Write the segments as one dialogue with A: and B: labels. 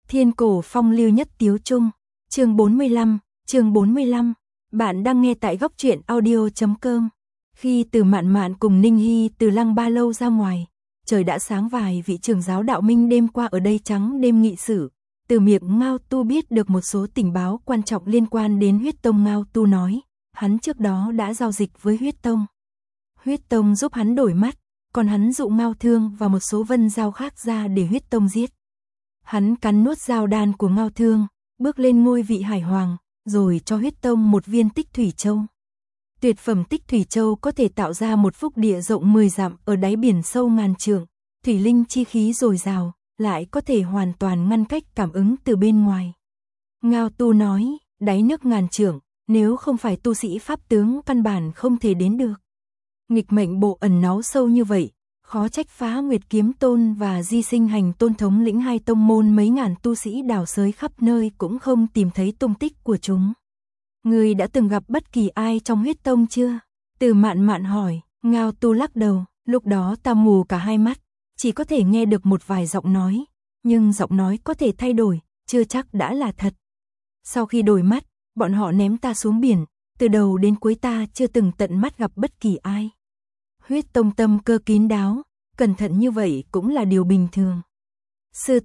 A: Thiên cổ phong lưu nhất tiếu trung, chương 45, bạn đang nghe tại góc truyện audio.com. Khi Từ Mạn Mạn cùng Ninh Hy từ Lăng Ba Lâu ra ngoài, trời đã sáng, vài vị trưởng giáo đạo minh đêm qua ở đây trắng đêm nghị sự. Từ miệng Ngao Tu biết được một số tình báo quan trọng liên quan đến Huyết Tông. Ngao Tu nói, hắn trước đó đã giao dịch với Huyết Tông. Huyết Tông giúp hắn đổi mắt, còn hắn dụ Ngao Thương và một số vân giao khác ra để Huyết Tông giết. Hắn cắn nuốt giao đan của Ngao Thương, bước lên ngôi vị hải hoàng, rồi cho Huyết Tông một viên tích thủy châu. Tuyệt phẩm tích thủy châu có thể tạo ra một phúc địa rộng 10 dặm ở đáy biển sâu ngàn trượng, thủy linh chi khí dồi dào, lại có thể hoàn toàn ngăn cách cảm ứng từ bên ngoài. Ngao Tu nói, đáy nước ngàn trượng, nếu không phải tu sĩ pháp tướng căn bản không thể đến được. Nghịch mệnh bộ ẩn náu sâu như vậy, khó trách Phá Nguyệt Kiếm Tôn và Di Sinh Hành Tôn thống lĩnh hai tông môn mấy ngàn tu sĩ đào xới khắp nơi cũng không tìm thấy tung tích của chúng. Ngươi đã từng gặp bất kỳ ai trong Huyết Tông chưa? Từ Mạn Mạn hỏi. Ngao Tu lắc đầu, lúc đó ta mù cả hai mắt, chỉ có thể nghe được một vài giọng nói, nhưng giọng nói có thể thay đổi, chưa chắc đã là thật. Sau khi đổi mắt, bọn họ ném ta xuống biển, từ đầu đến cuối ta chưa từng tận mắt gặp bất kỳ ai. Huyết Tông tâm cơ kín đáo, cẩn thận như vậy cũng là điều bình thường. Sư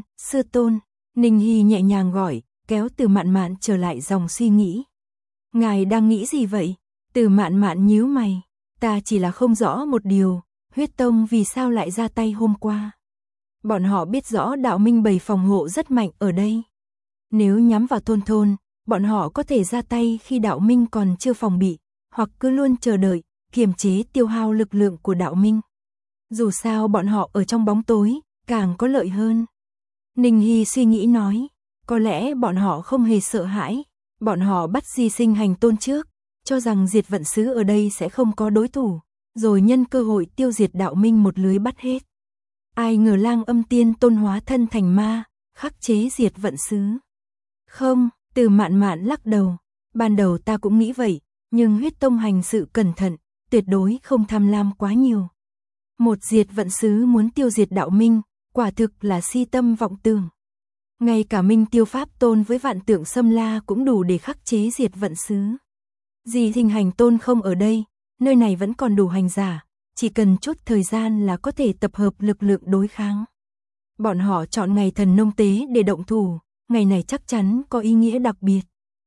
A: tôn, Ninh Hy nhẹ nhàng gọi, kéo Từ Mạn Mạn trở lại dòng suy nghĩ. Ngài đang nghĩ gì vậy? Từ Mạn Mạn nhíu mày, ta chỉ là không rõ một điều, Huyết Tông vì sao lại ra tay hôm qua. Bọn họ biết rõ đạo minh bày phòng hộ rất mạnh ở đây. Nếu nhắm vào thôn, bọn họ có thể ra tay khi đạo minh còn chưa phòng bị, hoặc cứ luôn chờ đợi, kiềm chế tiêu hao lực lượng của đạo minh. Dù sao bọn họ ở trong bóng tối, càng có lợi hơn. Ninh Hy suy nghĩ nói, có lẽ bọn họ không hề sợ hãi, bọn họ bắt Di Sinh Hành Tôn trước, cho rằng Diệt Vận Sứ ở đây sẽ không có đối thủ, rồi nhân cơ hội tiêu diệt đạo minh một lưới bắt hết. Ai ngờ Lang Âm Tiên Tôn hóa thân thành ma, khắc chế Diệt Vận Sứ. Không, Từ Mạn Mạn lắc đầu, ban đầu ta cũng nghĩ vậy, nhưng Huyết Tông hành sự cẩn thận, tuyệt đối không tham lam quá nhiều. Một Diệt Vận Sứ muốn tiêu diệt đạo minh, quả thực là si tâm vọng tưởng. Ngay cả Minh Tiêu Pháp Tôn với Vạn Tượng Xâm La cũng đủ để khắc chế Diệt Vận Sứ. Di Sinh Hành Tôn không ở đây, nơi này vẫn còn đủ hành giả, chỉ cần chút thời gian là có thể tập hợp lực lượng đối kháng. Bọn họ chọn ngày thần nông tế để động thủ, ngày này chắc chắn có ý nghĩa đặc biệt.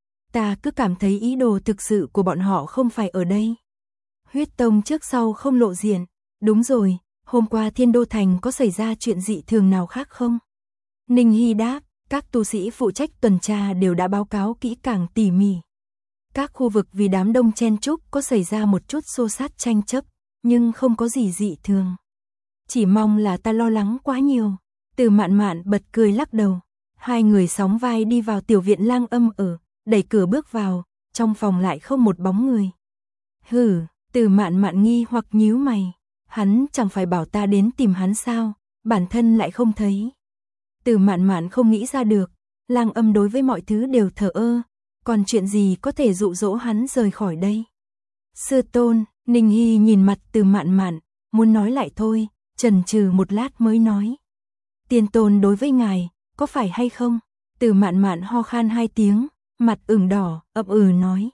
A: Ta cứ cảm thấy ý đồ thực sự của bọn họ không phải ở đây. Huyết Tông trước sau không lộ diện. Đúng rồi, hôm qua Thiên Đô Thành có xảy ra chuyện dị thường nào khác không? Ninh Hy đáp, các tu sĩ phụ trách tuần tra đều đã báo cáo kỹ càng tỉ mỉ. Các khu vực vì đám đông chen chúc có xảy ra một chút xô xát tranh chấp, nhưng không có gì dị thường. Chỉ mong là ta lo lắng quá nhiều. Từ Mạn Mạn bật cười lắc đầu. Hai người sóng vai đi vào tiểu viện Lang Âm ở, đẩy cửa bước vào, trong phòng lại không một bóng người. Hừ, Từ Mạn Mạn nghi hoặc nhíu mày. Hắn chẳng phải bảo ta đến tìm hắn sao, bản thân lại không thấy. Từ Mạn Mạn không nghĩ ra được, Lang Âm đối với mọi thứ đều thờ ơ, còn chuyện gì có thể dụ dỗ hắn rời khỏi đây. Sư tôn, Ninh Hy nhìn mặt Từ Mạn Mạn, muốn nói lại thôi, chần chừ một lát mới nói. Tiên tôn đối với ngài, có phải hay không? Từ Mạn Mạn ho khan hai tiếng, mặt ửng đỏ, ậm nói.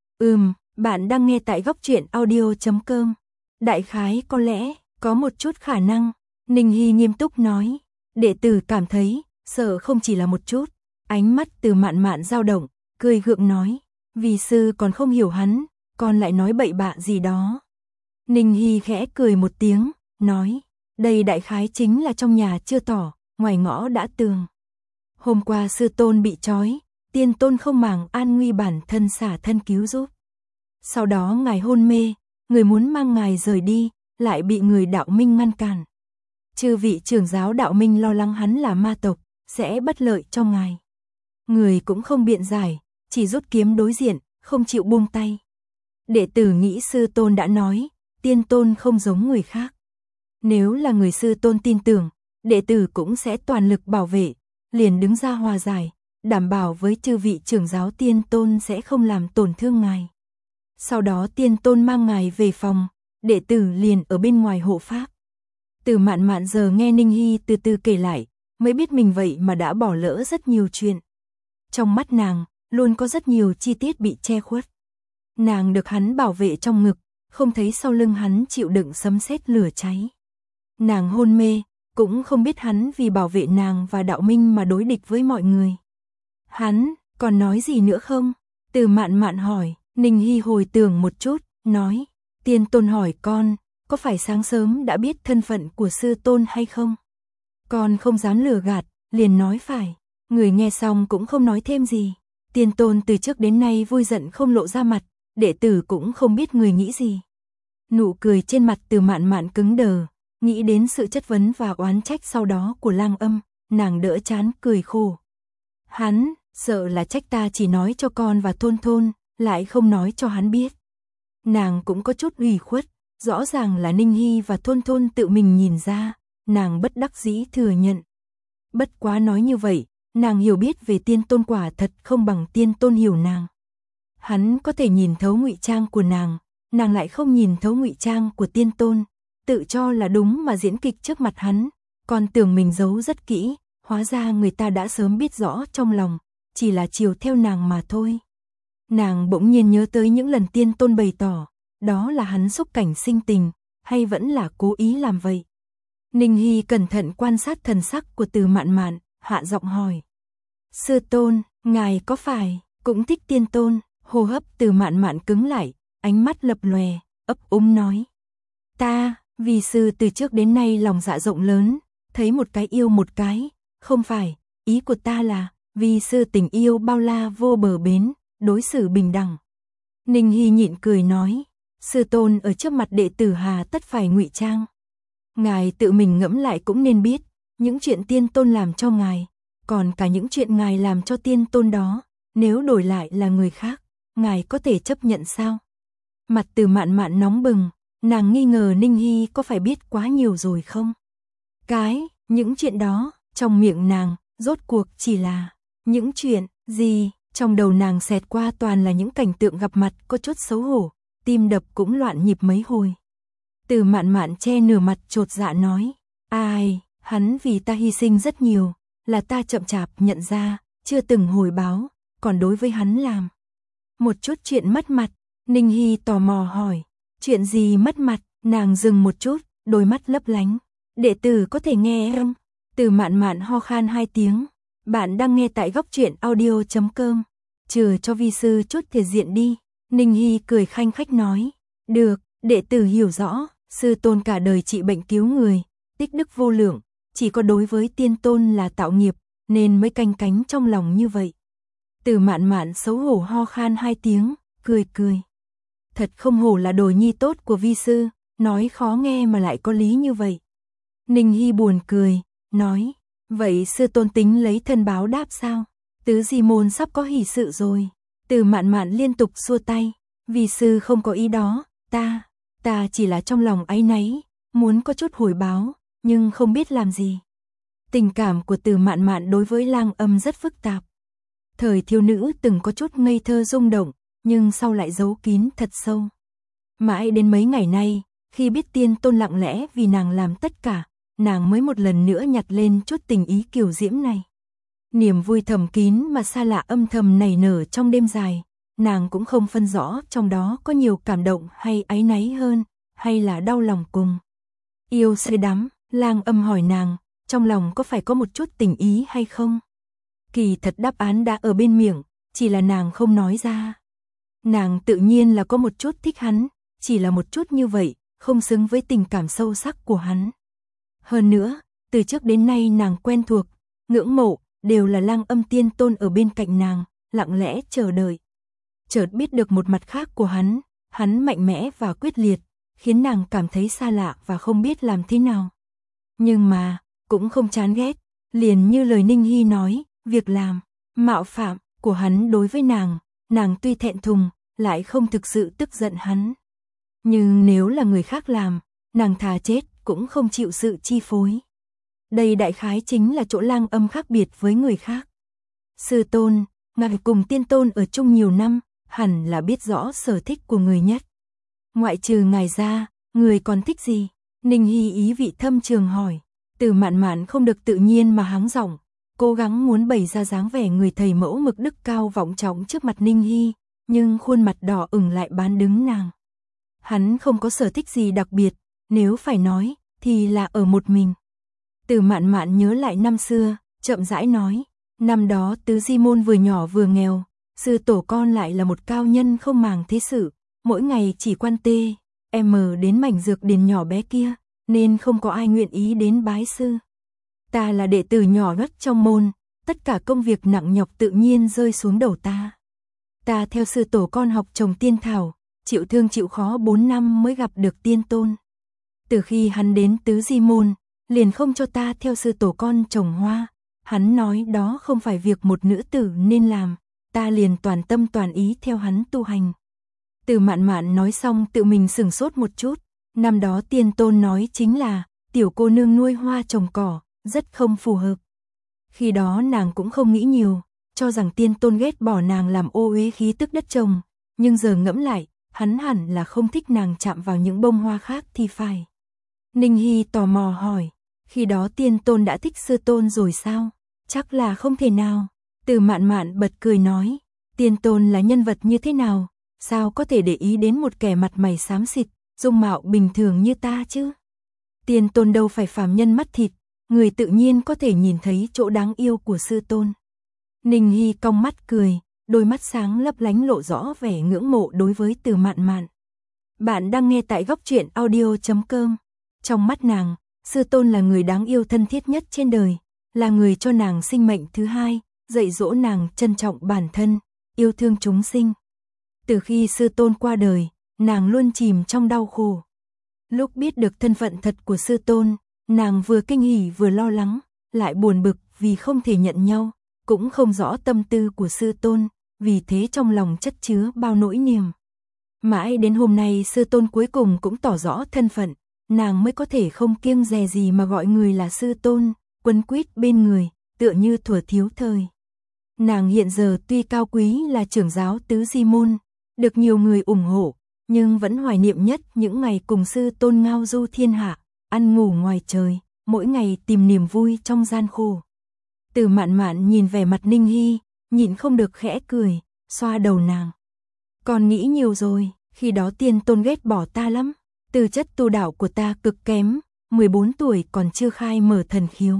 A: Bạn đang nghe tại góc truyện audio.com. Đại khái có lẽ, có một chút khả năng. Ninh Hy nghiêm túc nói. Đệ tử cảm thấy, sợ không chỉ là một chút. Ánh mắt Từ Mạn Mạn dao động, cười gượng nói. Vì sư còn không hiểu hắn, còn lại nói bậy bạ gì đó. Ninh Hy khẽ cười một tiếng, nói. Đây đại khái chính là trong nhà chưa tỏ, ngoài ngõ đã tường. Hôm qua sư tôn bị trói, tiên tôn không màng an nguy bản thân xả thân cứu giúp. Sau đó ngài hôn mê, người muốn mang ngài rời đi, lại bị người đạo minh ngăn cản. Chư vị trưởng giáo đạo minh lo lắng hắn là ma tộc, sẽ bất lợi cho ngài. Người cũng không biện giải, chỉ rút kiếm đối diện, không chịu buông tay. Đệ tử nghĩ sư tôn đã nói, tiên tôn không giống người khác. Nếu là người sư tôn tin tưởng, đệ tử cũng sẽ toàn lực bảo vệ, liền đứng ra hòa giải, đảm bảo với chư vị trưởng giáo tiên tôn sẽ không làm tổn thương ngài. Sau đó tiên tôn mang ngài về phòng, đệ tử liền ở bên ngoài hộ pháp. Từ Mạn Mạn giờ nghe Ninh Hy từ từ kể lại, mới biết mình vậy mà đã bỏ lỡ rất nhiều chuyện. Trong mắt nàng, luôn có rất nhiều chi tiết bị che khuất. Nàng được hắn bảo vệ trong ngực, không thấy sau lưng hắn chịu đựng sấm sét lửa cháy. Nàng hôn mê, cũng không biết hắn vì bảo vệ nàng và Đạo Minh mà đối địch với mọi người. Hắn, còn nói gì nữa không? Từ Mạn Mạn hỏi. Ninh Hy hồi tưởng một chút, nói, Tiên Tôn hỏi con, có phải sáng sớm đã biết thân phận của sư tôn hay không? Con không dám lừa gạt, liền nói phải. Người nghe xong cũng không nói thêm gì. Tiên Tôn từ trước đến nay vui giận không lộ ra mặt, đệ tử cũng không biết người nghĩ gì. Nụ cười trên mặt Từ Mạn Mạn cứng đờ, nghĩ đến sự chất vấn và oán trách sau đó của Lang Âm, nàng đỡ chán cười khổ. Hắn, sợ là trách ta chỉ nói cho con và Thôn Thôn, lại không nói cho hắn biết. Nàng cũng có chút ủy khuất, rõ ràng là Ninh Hy và Thôn Thôn tự mình nhìn ra, nàng bất đắc dĩ thừa nhận. Bất quá nói như vậy, nàng hiểu biết về Tiên Tôn quả thật không bằng Tiên Tôn hiểu nàng. Hắn có thể nhìn thấu ngụy trang của nàng lại không nhìn thấu ngụy trang của Tiên Tôn, tự cho là đúng mà diễn kịch trước mặt hắn, còn tưởng mình giấu rất kỹ, hóa ra người ta đã sớm biết rõ trong lòng, chỉ là chiều theo nàng mà thôi. Nàng bỗng nhiên nhớ tới những lần Tiên Tôn bày tỏ, đó là hắn xúc cảnh sinh tình, hay vẫn là cố ý làm vậy. Ninh Hy cẩn thận quan sát thần sắc của Từ Mạn Mạn, hạ giọng hỏi. Sư Tôn, ngài có phải cũng thích Tiên Tôn? Hô hấp Từ Mạn Mạn cứng lại, ánh mắt lập lòe, ấp úng nói. Ta, vì sư từ trước đến nay lòng dạ rộng lớn, thấy một cái yêu một cái, không phải, ý của ta là, vì sư tình yêu bao la vô bờ bến, đối xử bình đẳng. Ninh Hy nhịn cười nói, sư tôn ở trước mặt đệ tử hà tất phải ngụy trang. Ngài tự mình ngẫm lại cũng nên biết, những chuyện Tiên Tôn làm cho ngài, còn cả những chuyện ngài làm cho Tiên Tôn đó, nếu đổi lại là người khác, ngài có thể chấp nhận sao? Mặt Từ Mạn Mạn nóng bừng, nàng nghi ngờ Ninh Hy có phải biết quá nhiều rồi không? Những chuyện đó, trong miệng nàng, rốt cuộc chỉ là, những chuyện, gì, trong đầu nàng xẹt qua toàn là những cảnh tượng gặp mặt có chút xấu hổ, tim đập cũng loạn nhịp mấy hồi. Từ Mạn Mạn che nửa mặt chột dạ nói, ai, hắn vì ta hy sinh rất nhiều, là ta chậm chạp nhận ra, chưa từng hồi báo, còn đối với hắn làm một chút chuyện mất mặt. Ninh Hy tò mò hỏi, chuyện gì mất mặt? Nàng dừng một chút, đôi mắt lấp lánh. Đệ tử có thể nghe không? Từ Mạn Mạn ho khan 2 tiếng. Bạn đang nghe tại góc truyện audio.com. Trừ cho vi sư chút thể diện đi. Ninh Hy cười khanh khách nói. Được, đệ tử hiểu rõ. Sư tôn cả đời trị bệnh cứu người, tích đức vô lượng. Chỉ có đối với Tiên Tôn là tạo nghiệp, nên mới canh cánh trong lòng như vậy. Từ Mạn Mạn xấu hổ ho khan 2 tiếng, cười. Thật không hổ là đồ nhi tốt của vi sư, nói khó nghe mà lại có lý như vậy. Ninh Hy buồn cười, nói, vậy sư tôn tính lấy thân báo đáp sao? Tứ Di Môn sắp có hỷ sự rồi. Từ Mạn Mạn liên tục xua tay, vi sư không có ý đó, ta chỉ là trong lòng áy náy, muốn có chút hồi báo, nhưng không biết làm gì. Tình cảm của Từ Mạn Mạn đối với Lang Âm rất phức tạp. Thời thiếu nữ từng có chút ngây thơ rung động, nhưng sau lại giấu kín thật sâu. Mãi đến mấy ngày nay, khi biết Tiên Tôn lặng lẽ vì nàng làm tất cả, nàng mới một lần nữa nhặt lên chút tình ý kiều diễm này. Niềm vui thầm kín mà xa lạ âm thầm nảy nở trong đêm dài, nàng cũng không phân rõ trong đó có nhiều cảm động hay áy náy hơn, hay là đau lòng cùng. Yêu say đắm, Lang Âm hỏi nàng, trong lòng có phải có một chút tình ý hay không? Kỳ thật đáp án đã ở bên miệng, chỉ là nàng không nói ra. Nàng tự nhiên là có một chút thích hắn, chỉ là một chút như vậy, không xứng với tình cảm sâu sắc của hắn. Hơn nữa, từ trước đến nay nàng quen thuộc, ngưỡng mộ, đều là Lang Âm Tiên Tôn ở bên cạnh nàng, lặng lẽ chờ đợi. Chợt biết được một mặt khác của hắn mạnh mẽ và quyết liệt, khiến nàng cảm thấy xa lạ và không biết làm thế nào. Nhưng mà, cũng không chán ghét, liền như lời Ninh Hy nói, việc làm, mạo phạm của hắn đối với nàng tuy thẹn thùng, lại không thực sự tức giận hắn. Nhưng nếu là người khác làm, nàng thà chết cũng không chịu sự chi phối. Đây đại khái chính là chỗ Lang Âm khác biệt với người khác. Sư tôn, ngài cùng Tiên Tôn ở chung nhiều năm, hẳn là biết rõ sở thích của người nhất. Ngoại trừ ngài ra, người còn thích gì? Ninh Hy ý vị thâm trường hỏi. Từ Mạn Mạn không được tự nhiên mà hắng giọng, cố gắng muốn bày ra dáng vẻ người thầy mẫu mực đức cao vọng trọng trước mặt Ninh Hy, nhưng khuôn mặt đỏ ửng lại bán đứng nàng. Hắn không có sở thích gì đặc biệt, nếu phải nói, thì là ở một mình. Từ Mạn Mạn nhớ lại năm xưa, chậm rãi nói, năm đó Tứ Di Môn vừa nhỏ vừa nghèo, sư tổ con lại là một cao nhân không màng thế sự, mỗi ngày chỉ quan tê, đến mảnh dược điền nhỏ bé kia, nên không có ai nguyện ý đến bái sư. Ta là đệ tử nhỏ nhất trong môn, tất cả công việc nặng nhọc tự nhiên rơi xuống đầu ta. Ta theo sư tổ con học trồng tiên thảo, chịu thương chịu khó 4 năm mới gặp được tiên tôn. Từ khi hắn đến Tứ Di Môn, liền không cho ta theo sư tổ con trồng hoa, hắn nói đó không phải việc một nữ tử nên làm, ta liền toàn tâm toàn ý theo hắn tu hành. Từ Mạn Mạn nói xong tự mình sửng sốt một chút, năm đó tiên tôn nói chính là, tiểu cô nương nuôi hoa trồng cỏ, rất không phù hợp. Khi đó nàng cũng không nghĩ nhiều, cho rằng tiên tôn ghét bỏ nàng làm ô uế khí tức đất trồng, nhưng giờ ngẫm lại, hắn hẳn là không thích nàng chạm vào những bông hoa khác thì phải. Ninh Hy tò mò hỏi, khi đó tiên tôn đã thích sư tôn rồi sao? Chắc là không thể nào. Từ Mạn Mạn bật cười nói, tiên tôn là nhân vật như thế nào? Sao có thể để ý đến một kẻ mặt mày xám xịt, dung mạo bình thường như ta chứ? Tiên tôn đâu phải phàm nhân mắt thịt, người tự nhiên có thể nhìn thấy chỗ đáng yêu của sư tôn. Ninh Hy cong mắt cười, đôi mắt sáng lấp lánh lộ rõ vẻ ngưỡng mộ đối với Từ Mạn Mạn. Bạn đang nghe tại góc truyện audio.com. Trong mắt nàng, sư tôn là người đáng yêu thân thiết nhất trên đời, là người cho nàng sinh mệnh thứ hai, dạy dỗ nàng trân trọng bản thân, yêu thương chúng sinh. Từ khi sư tôn qua đời, nàng luôn chìm trong đau khổ. Lúc biết được thân phận thật của sư tôn, nàng vừa kinh hỉ vừa lo lắng, lại buồn bực vì không thể nhận nhau, cũng không rõ tâm tư của sư tôn, vì thế trong lòng chất chứa bao nỗi niềm. Mãi đến hôm nay sư tôn cuối cùng cũng tỏ rõ thân phận, nàng mới có thể không kiêng dè gì mà gọi người là sư tôn, quấn quýt bên người, tựa như thuở thiếu thời. Nàng hiện giờ tuy cao quý là trưởng giáo Tứ Di Môn, được nhiều người ủng hộ, nhưng vẫn hoài niệm nhất những ngày cùng sư tôn ngao du thiên hạ, ăn ngủ ngoài trời, mỗi ngày tìm niềm vui trong gian khổ. Từ Mạn Mạn nhìn vẻ mặt Ninh Hy, nhịn không được khẽ cười, xoa đầu nàng. Con nghĩ nhiều rồi, khi đó tiên tôn ghét bỏ ta lắm, tư chất tu đạo của ta cực kém, 14 tuổi còn chưa khai mở thần khiếu.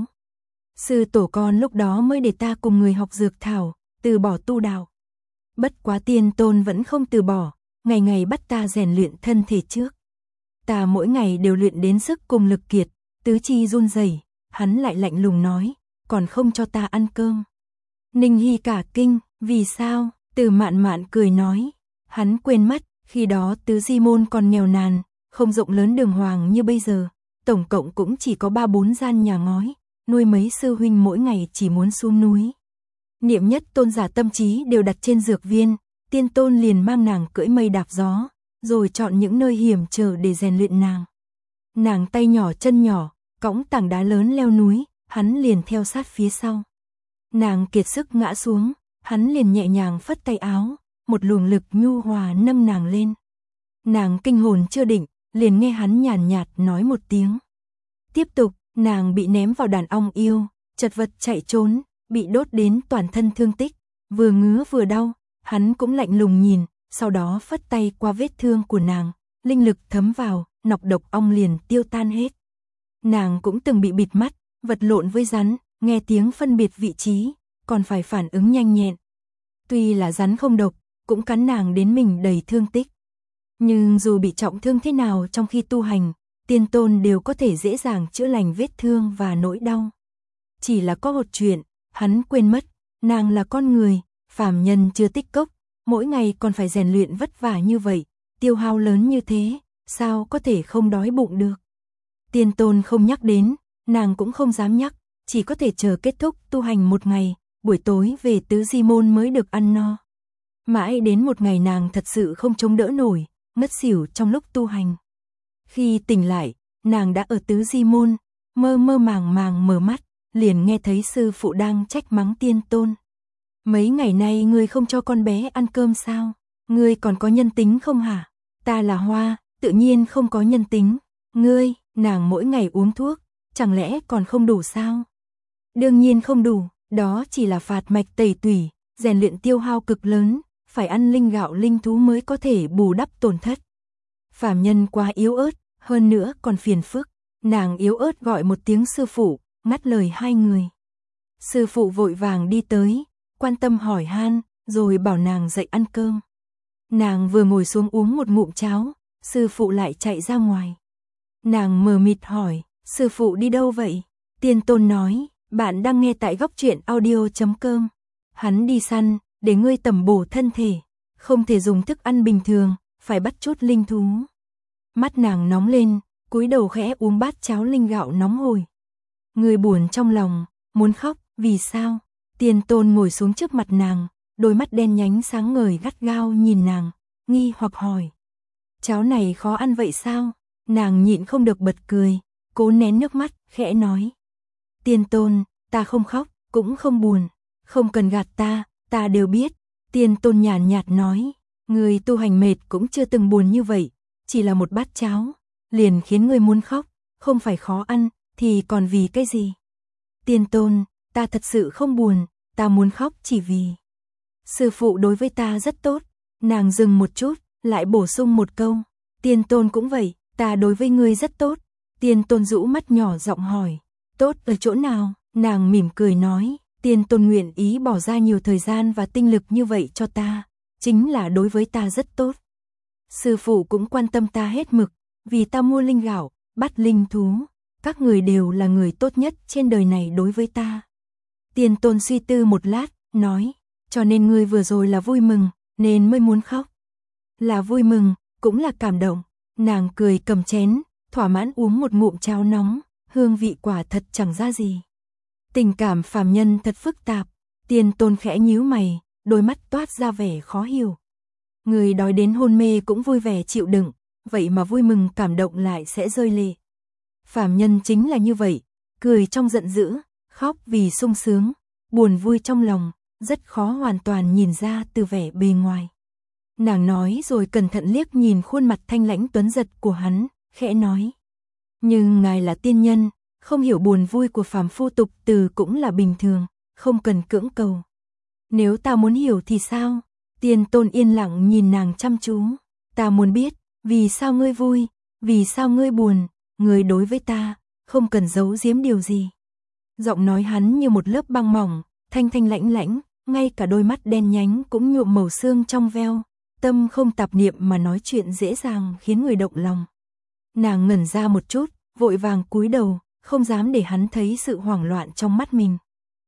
A: Sư tổ con lúc đó mới để ta cùng người học dược thảo, từ bỏ tu đạo. Bất quá tiên tôn vẫn không từ bỏ, ngày ngày bắt ta rèn luyện thân thể trước. Ta mỗi ngày đều luyện đến sức cùng lực kiệt, tứ chi run rẩy, hắn lại lạnh lùng nói, còn không cho ta ăn cơm. Ninh Hy cả kinh, vì sao? Từ Mạn Mạn cười nói, hắn quên mất, khi đó Tứ Di Môn còn nghèo nàn, không rộng lớn đường hoàng như bây giờ, tổng cộng cũng chỉ có 3-4 gian nhà ngói, nuôi mấy sư huynh mỗi ngày chỉ muốn xuống núi. Niệm nhất tôn giả tâm trí đều đặt trên dược viên, tiên tôn liền mang nàng cưỡi mây đạp gió, rồi chọn những nơi hiểm trở để rèn luyện nàng. Nàng tay nhỏ chân nhỏ, cõng tảng đá lớn leo núi, hắn liền theo sát phía sau. Nàng kiệt sức ngã xuống, hắn liền nhẹ nhàng phất tay áo, một luồng lực nhu hòa nâng nàng lên. Nàng kinh hồn chưa định, liền nghe hắn nhàn nhạt nói một tiếng. Tiếp tục, nàng bị ném vào đàn ong yêu, chật vật chạy trốn, bị đốt đến toàn thân thương tích, vừa ngứa vừa đau, hắn cũng lạnh lùng nhìn, sau đó phất tay qua vết thương của nàng, linh lực thấm vào, nọc độc ong liền tiêu tan hết. Nàng cũng từng bị bịt mắt, vật lộn với rắn, nghe tiếng phân biệt vị trí, còn phải phản ứng nhanh nhẹn. Tuy là rắn không độc, cũng cắn nàng đến mình đầy thương tích. Nhưng dù bị trọng thương thế nào trong khi tu hành, tiên tôn đều có thể dễ dàng chữa lành vết thương và nỗi đau. Chỉ là có một chuyện, hắn quên mất, nàng là con người, phàm nhân chưa tích cốc, mỗi ngày còn phải rèn luyện vất vả như vậy, tiêu hao lớn như thế, sao có thể không đói bụng được. Tiên tôn không nhắc đến, nàng cũng không dám nhắc, chỉ có thể chờ kết thúc tu hành một ngày, buổi tối về Tứ Di Môn mới được ăn no. Mãi đến một ngày nàng thật sự không chống đỡ nổi, ngất xỉu trong lúc tu hành. Khi tỉnh lại, nàng đã ở Tứ Di Môn, mơ mơ màng màng mở mắt, liền nghe thấy sư phụ đang trách mắng tiên tôn. Mấy ngày nay ngươi không cho con bé ăn cơm sao? Ngươi còn có nhân tính không hả? Ta là hoa, tự nhiên không có nhân tính. Ngươi, nàng mỗi ngày uống thuốc, chẳng lẽ còn không đủ sao? Đương nhiên không đủ, đó chỉ là phạt mạch tẩy tủy, rèn luyện tiêu hao cực lớn, phải ăn linh gạo linh thú mới có thể bù đắp tổn thất. Phàm nhân quá yếu ớt, hơn nữa còn phiền phức, nàng yếu ớt gọi một tiếng sư phụ, ngắt lời hai người. Sư phụ vội vàng đi tới, quan tâm hỏi han, rồi bảo nàng dậy ăn cơm. Nàng vừa ngồi xuống uống một ngụm cháo, sư phụ lại chạy ra ngoài. Nàng mờ mịt hỏi, sư phụ đi đâu vậy? Tiên Tôn nói, bạn đang nghe tại góc truyện audio.com. Hắn đi săn, để ngươi tẩm bổ thân thể, không thể dùng thức ăn bình thường, phải bắt chút linh thú. Mắt nàng nóng lên, cúi đầu khẽ uống bát cháo linh gạo nóng hổi. Người buồn trong lòng, muốn khóc, vì sao? Tiên Tôn ngồi xuống trước mặt nàng, đôi mắt đen nhánh sáng ngời gắt gao nhìn nàng, nghi hoặc hỏi. Cháo này khó ăn vậy sao? Nàng nhịn không được bật cười, cố nén nước mắt, khẽ nói. Tiên Tôn, ta không khóc, cũng không buồn, không cần gạt ta đều biết. Tiên Tôn nhàn nhạt nói, người tu hành mệt cũng chưa từng buồn như vậy, chỉ là một bát cháo, liền khiến người muốn khóc, không phải khó ăn, thì còn vì cái gì? Tiên Tôn, ta thật sự không buồn, ta muốn khóc chỉ vì sư phụ đối với ta rất tốt. Nàng dừng một chút, lại bổ sung một câu, Tiên Tôn cũng vậy, ta đối với ngươi rất tốt. Tiên Tôn rũ mắt nhỏ giọng hỏi, tốt ở chỗ nào? Nàng mỉm cười nói, Tiên Tôn nguyện ý bỏ ra nhiều thời gian và tinh lực như vậy cho ta, chính là đối với ta rất tốt. Sư phụ cũng quan tâm ta hết mực, vì ta mua linh gạo, bắt linh thú, các người đều là người tốt nhất trên đời này đối với ta. Tiên Tôn suy tư một lát, nói, cho nên ngươi vừa rồi là vui mừng, nên mới muốn khóc. Là vui mừng, cũng là cảm động. Nàng cười cầm chén, thỏa mãn uống một ngụm cháo nóng, hương vị quả thật chẳng ra gì. Tình cảm phàm nhân thật phức tạp. Tiên Tôn khẽ nhíu mày, đôi mắt toát ra vẻ khó hiểu. Người đói đến hôn mê cũng vui vẻ chịu đựng, vậy mà vui mừng cảm động lại sẽ rơi lệ. Phàm nhân chính là như vậy, cười trong giận dữ, khóc vì sung sướng, buồn vui trong lòng, rất khó hoàn toàn nhìn ra từ vẻ bề ngoài. Nàng nói rồi cẩn thận liếc nhìn khuôn mặt thanh lãnh tuấn giật của hắn, khẽ nói. Nhưng ngài là tiên nhân, không hiểu buồn vui của phàm phu tục từ cũng là bình thường, không cần cưỡng cầu. Nếu ta muốn hiểu thì sao? Tiên Tôn yên lặng nhìn nàng chăm chú. Ta muốn biết, vì sao ngươi vui, vì sao ngươi buồn, ngươi đối với ta, không cần giấu giếm điều gì. Giọng nói hắn như một lớp băng mỏng, thanh thanh lãnh lãnh, ngay cả đôi mắt đen nhánh cũng nhuộm màu sương trong veo. Tâm không tạp niệm mà nói chuyện dễ dàng khiến người động lòng. Nàng ngẩn ra một chút, vội vàng cúi đầu, không dám để hắn thấy sự hoảng loạn trong mắt mình.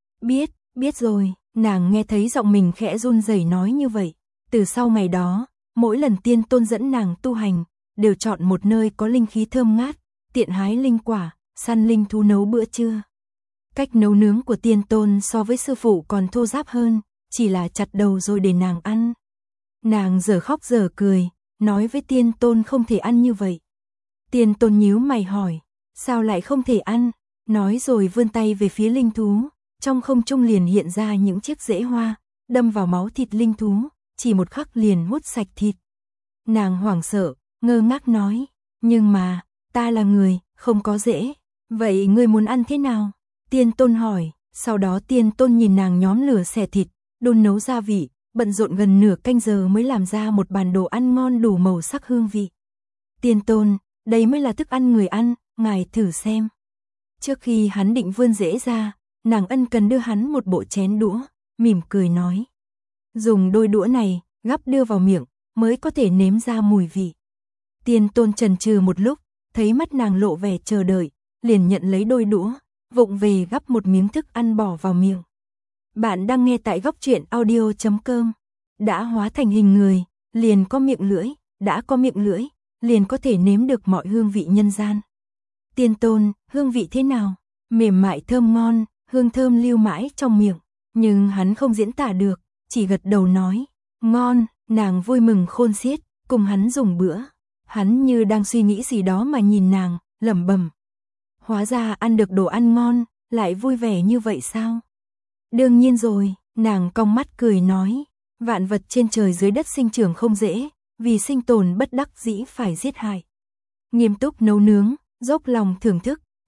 A: Biết rồi, nàng nghe thấy giọng mình khẽ run rẩy nói như vậy. Từ sau ngày đó, mỗi lần Tiên Tôn dẫn nàng tu hành, đều chọn một nơi có linh khí thơm ngát, tiện hái linh quả, săn linh thú nấu bữa trưa. Cách nấu nướng của Tiên Tôn so với sư phụ còn thô ráp hơn, chỉ là chặt đầu rồi để nàng ăn. Nàng giờ khóc giờ cười, nói với Tiên Tôn không thể ăn như vậy. Tiên Tôn nhíu mày hỏi, sao lại không thể ăn? Nói rồi vươn tay về phía linh thú, trong không trung liền hiện ra những chiếc rễ hoa, đâm vào máu thịt linh thú, chỉ một khắc liền hút sạch thịt. Nàng hoảng sợ, ngơ ngác nói, nhưng mà, ta là người, không có rễ, vậy ngươi muốn ăn thế nào? Tiên Tôn hỏi, sau đó Tiên Tôn nhìn nàng nhóm lửa xẻ thịt, đun nấu gia vị, bận rộn gần nửa canh giờ mới làm ra một bàn đồ ăn ngon đủ màu sắc hương vị. Tiên Tôn, đây mới là thức ăn người ăn, ngài thử xem. Trước khi hắn định vươn rễ ra, nàng ân cần đưa hắn một bộ chén đũa, mỉm cười nói. Dùng đôi đũa này, gắp đưa vào miệng, mới có thể nếm ra mùi vị. Tiên Tôn chần chừ một lúc, thấy mắt nàng lộ vẻ chờ đợi, liền nhận lấy đôi đũa, vụng về gắp một miếng thức ăn bỏ vào miệng. Bạn đang nghe tại góc truyện audio.com. Đã hóa thành hình người, liền có miệng lưỡi, đã có miệng lưỡi, liền có thể nếm được mọi hương vị nhân gian. Tiên Tôn, hương vị thế nào? Mềm mại thơm ngon, hương thơm lưu mãi trong miệng. Nhưng hắn không diễn tả được, chỉ gật đầu nói. Ngon, nàng vui mừng khôn xiết, cùng hắn dùng bữa. Hắn như đang suy nghĩ gì đó mà nhìn nàng, lẩm bẩm. Hóa ra ăn được đồ ăn ngon, lại vui vẻ như vậy sao? Đương nhiên rồi, nàng cong mắt cười nói. Vạn vật trên trời dưới đất sinh trưởng không dễ, vì sinh tồn bất đắc dĩ phải giết hại. Nghiêm túc nấu nướng, dốc lòng thưởng thức,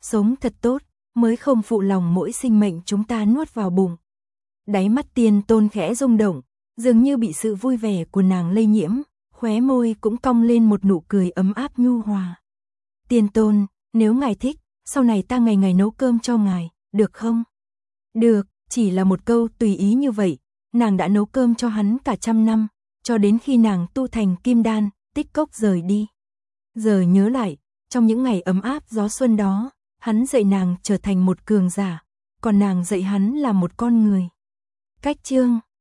A: sống thật tốt, mới không phụ lòng mỗi sinh mệnh chúng ta nuốt vào bụng. Đáy mắt Tiên Tôn khẽ rung động, dường như bị sự vui vẻ của nàng lây nhiễm, khóe môi cũng cong lên một nụ cười ấm áp nhu hòa. Tiên Tôn, nếu ngài thích, sau này ta ngày ngày nấu cơm cho ngài, được không? Được, chỉ là một câu tùy ý như vậy, nàng đã nấu cơm cho hắn cả 100 năm, cho đến khi nàng tu thành kim đan, tích cốc rời đi. Giờ nhớ lại, trong những ngày ấm áp gió xuân đó, hắn dạy nàng trở thành một cường giả, còn nàng dạy hắn là một con người. Cách chương